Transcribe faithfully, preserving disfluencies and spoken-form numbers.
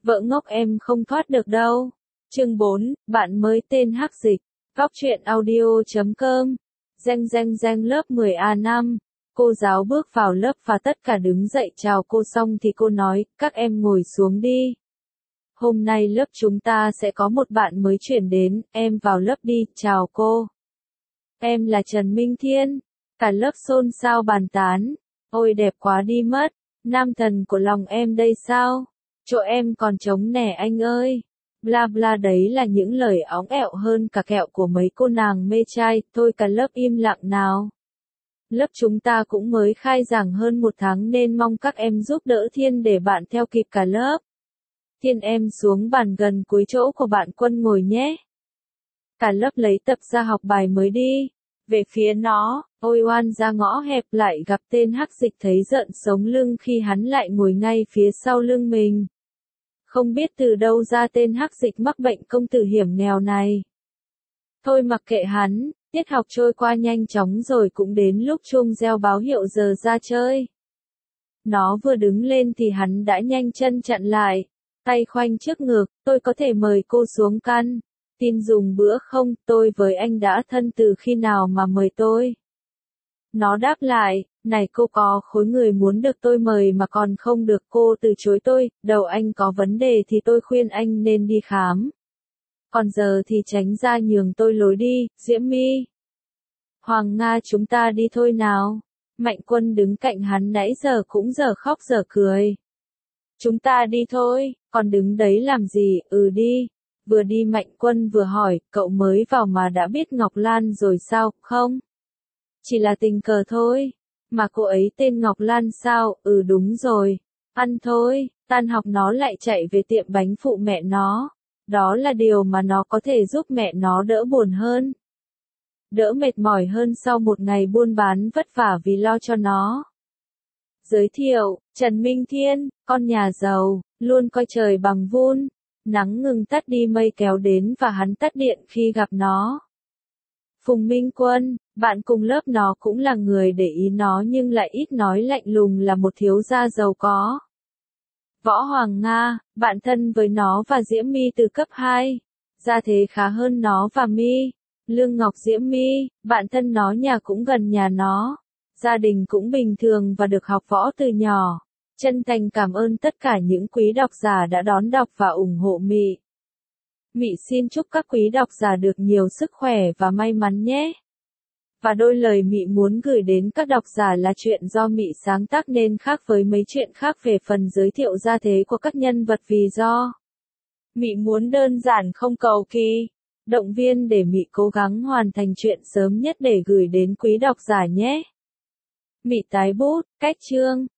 Vợ ngốc em không thoát được đâu. Chương bốn, bạn mới tên Hắc Dịch. Góc truyện audio chấm com. Reng reng reng lớp mười A năm. Cô giáo bước vào lớp và tất cả đứng dậy chào cô xong thì cô nói, các em ngồi xuống đi. Hôm nay lớp chúng ta sẽ có một bạn mới chuyển đến, em vào lớp đi, chào cô. Em là Trần Minh Thiên. Cả lớp xôn xao bàn tán. Ôi đẹp quá đi mất, nam thần của lòng em đây sao? Chỗ em còn trống nè anh ơi. Bla bla đấy là những lời óng ẹo hơn cả kẹo của mấy cô nàng mê trai, thôi cả lớp im lặng nào. Lớp chúng ta cũng mới khai giảng hơn một tháng nên mong các em giúp đỡ Thiên để bạn theo kịp cả lớp. Thiên em xuống bàn gần cuối chỗ của bạn Quân ngồi nhé. Cả lớp lấy tập ra học bài mới đi. Về phía nó, ôi oan ra ngõ hẹp lại gặp tên Hắc Dịch thấy giận sống lưng khi hắn lại ngồi ngay phía sau lưng mình. Không biết từ đâu ra tên Hắc Dịch mắc bệnh công tử hiểm nghèo này. Thôi mặc kệ hắn, tiết học trôi qua nhanh chóng rồi cũng đến lúc chuông reo báo hiệu giờ ra chơi. Nó vừa đứng lên thì hắn đã nhanh chân chặn lại, tay khoanh trước ngực, tôi có thể mời cô xuống căn. Tin dùng bữa không, tôi với anh đã thân từ khi nào mà mời tôi. Nó đáp lại, này cô có khối người muốn được tôi mời mà còn không được cô từ chối tôi, đầu anh có vấn đề thì tôi khuyên anh nên đi khám. Còn giờ thì tránh ra nhường tôi lối đi, Diễm My. Hoàng Nga chúng ta đi thôi nào. Mạnh Quân đứng cạnh hắn nãy giờ cũng giờ khóc giờ cười. Chúng ta đi thôi, còn đứng đấy làm gì, ừ đi. Vừa đi Mạnh Quân vừa hỏi, cậu mới vào mà đã biết Ngọc Lan rồi sao, không? Chỉ là tình cờ thôi. Mà cô ấy tên Ngọc Lan sao, ừ đúng rồi. Ăn thôi, tan học nó lại chạy về tiệm bánh phụ mẹ nó. Đó là điều mà nó có thể giúp mẹ nó đỡ buồn hơn. Đỡ mệt mỏi hơn sau một ngày buôn bán vất vả vì lo cho nó. Giới thiệu, Trần Minh Thiên, con nhà giàu, luôn coi trời bằng vun. Nắng ngừng tắt đi mây kéo đến và hắn tắt điện khi gặp nó. Phùng Minh Quân, bạn cùng lớp nó cũng là người để ý nó nhưng lại ít nói lạnh lùng là một thiếu gia giàu có. Võ Hoàng Nga, bạn thân với nó và Diễm My từ cấp hai. Gia thế khá hơn nó và My. Lương Ngọc Diễm My, bạn thân nó nhà cũng gần nhà nó. Gia đình cũng bình thường và được học võ từ nhỏ. Chân thành cảm ơn tất cả những quý độc giả đã đón đọc và ủng hộ Mị. Mị xin chúc các quý độc giả được nhiều sức khỏe và may mắn nhé. Và đôi lời Mị muốn gửi đến các độc giả là chuyện do Mị sáng tác nên khác với mấy chuyện khác về phần giới thiệu gia thế của các nhân vật vì do Mị muốn đơn giản không cầu kỳ, động viên để Mị cố gắng hoàn thành chuyện sớm nhất để gửi đến quý độc giả nhé. Mị tái bút, cách chương.